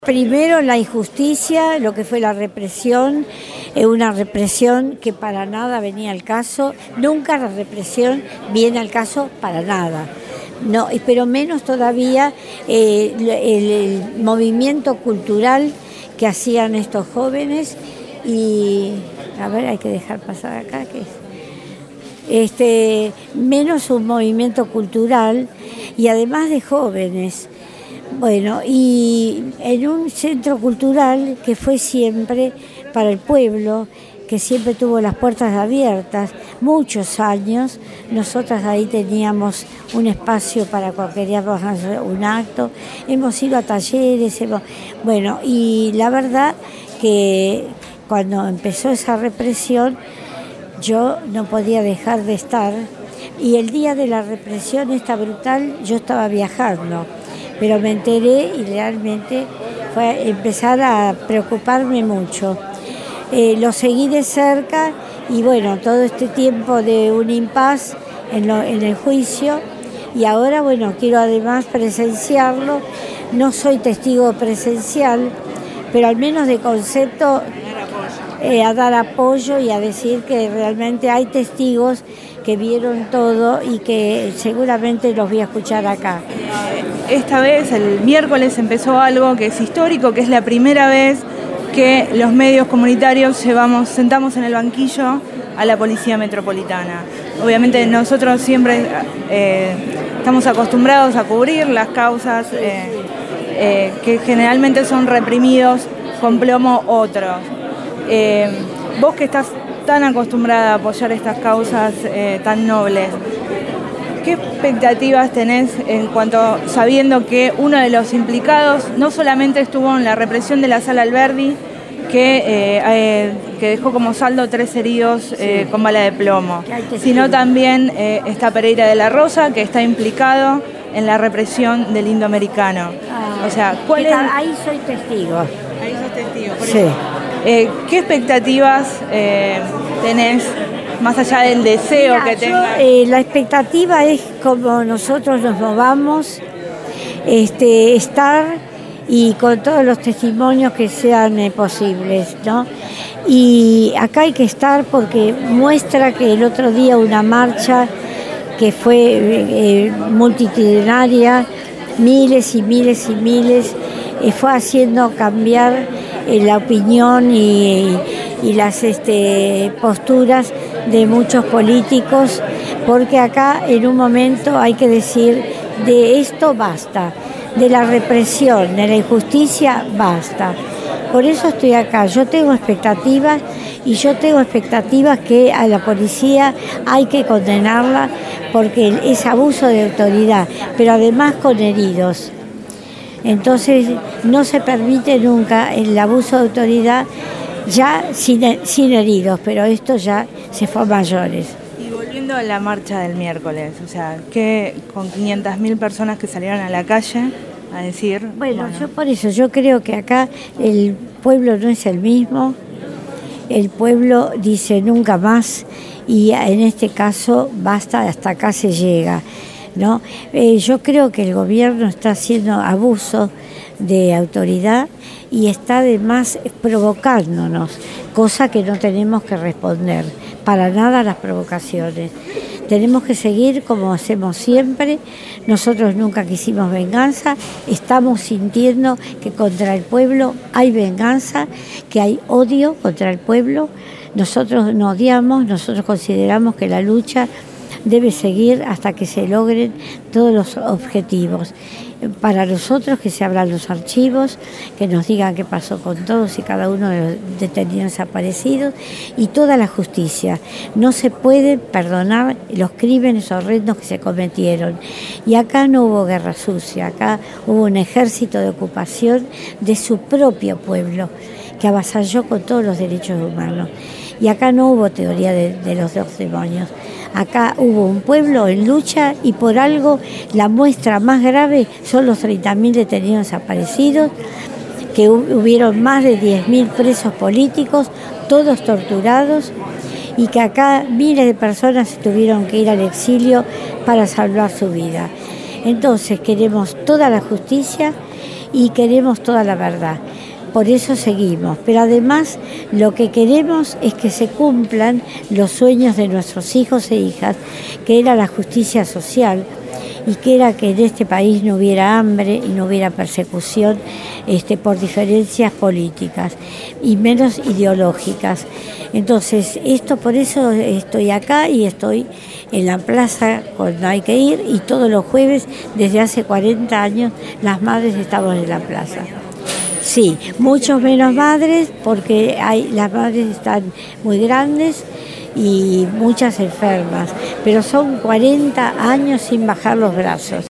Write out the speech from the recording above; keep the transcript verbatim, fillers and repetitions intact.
Primero la injusticia, lo que fue la represión, eh, una represión que para nada venía al caso, nunca la represión viene al caso para nada, no, pero menos todavía eh, el, el movimiento cultural que hacían estos jóvenes y, a ver, hay que dejar pasar acá, que es, este, menos un movimiento cultural y además de jóvenes. Bueno, y en un centro cultural que fue siempre para el pueblo, que siempre tuvo las puertas abiertas, muchos años, nosotras ahí teníamos un espacio para cuando queríamos hacer un acto, hemos ido a talleres, hemos, bueno, y la verdad que cuando empezó esa represión yo no podía dejar de estar, y el día de la represión esta brutal yo estaba viajando. Pero me enteré y realmente fue empezar a preocuparme mucho. Eh, lo seguí de cerca y bueno, todo este tiempo de un impas en, lo, en el juicio, y ahora bueno, quiero además presenciarlo. No soy testigo presencial, pero al menos de concepto eh, a dar apoyo y a decir que realmente hay testigos que vieron todo y que seguramente los voy a escuchar acá. Esta vez, el miércoles, empezó algo que es histórico, que es la primera vez que los medios comunitarios llevamos, sentamos en el banquillo a la Policía Metropolitana. Obviamente nosotros siempre eh, estamos acostumbrados a cubrir las causas eh, eh, que generalmente son reprimidos con plomo otros. Eh, vos que estás tan acostumbrada a apoyar estas causas eh, tan nobles, ¿qué expectativas tenés en cuanto, sabiendo que uno de los implicados no solamente estuvo en la represión de la Sala Alberdi, que, eh, eh, que dejó como saldo tres heridos eh, sí. con bala de plomo, sino también eh, está Pereira de la Rosa, que está implicado en la represión del indoamericano? Ah, o sea, ¿cuál es? Ahí soy testigo. Ahí sos testigo, por sí. eso. Eh, ¿Qué expectativas eh, tenés, más allá del deseo Mira, que tengas? Eh, la expectativa es como nosotros nos movamos, este, estar y con todos los testimonios que sean eh, posibles, ¿no? Y acá hay que estar porque muestra que el otro día una marcha que fue eh, multitudinaria, miles y miles y miles, eh, fue haciendo cambiar la opinión y, y las este, posturas de muchos políticos, porque acá en un momento hay que decir, de esto basta, de la represión, de la injusticia basta. Por eso estoy acá, yo tengo expectativas y yo tengo expectativas que a la policía hay que condenarla porque es abuso de autoridad, pero además con heridos. Entonces no se permite nunca el abuso de autoridad ya sin, sin heridos, pero esto ya se fue a mayores. Y volviendo a la marcha del miércoles, o sea, que con quinientas mil personas que salieron a la calle a decir... Bueno, bueno, yo por eso, yo creo que acá el pueblo no es el mismo, el pueblo dice nunca más y en este caso basta, hasta acá se llega. ¿No? Eh, yo creo que el gobierno está haciendo abuso de autoridad y está además provocándonos, cosa que no tenemos que responder para nada a las provocaciones. Tenemos que seguir como hacemos siempre. Nosotros nunca quisimos venganza, estamos sintiendo que contra el pueblo hay venganza, que hay odio contra el pueblo. Nosotros no odiamos, nosotros consideramos que la lucha debe seguir hasta que se logren todos los objetivos. Para nosotros que se abran los archivos, que nos digan qué pasó con todos y cada uno de los detenidos desaparecidos y toda la justicia. No se puede perdonar los crímenes horrendos que se cometieron. Y acá no hubo guerra sucia, acá hubo un ejército de ocupación de su propio pueblo que avasalló con todos los derechos humanos. Y acá no hubo teoría de, de los dos demonios. Acá hubo un pueblo en lucha y por algo la muestra más grave son los treinta mil detenidos desaparecidos, que hubieron más de diez mil presos políticos, todos torturados, y que acá miles de personas tuvieron que ir al exilio para salvar su vida. Entonces queremos toda la justicia y queremos toda la verdad. Por eso seguimos, pero además lo que queremos es que se cumplan los sueños de nuestros hijos e hijas, que era la justicia social y que era que en este país no hubiera hambre y no hubiera persecución este, por diferencias políticas y menos ideológicas. Entonces, esto por eso estoy acá y estoy en la plaza cuando hay que ir, y todos los jueves desde hace cuarenta años las madres estamos en la plaza. Sí, muchos menos madres porque hay, las madres están muy grandes y muchas enfermas, pero son cuarenta años sin bajar los brazos.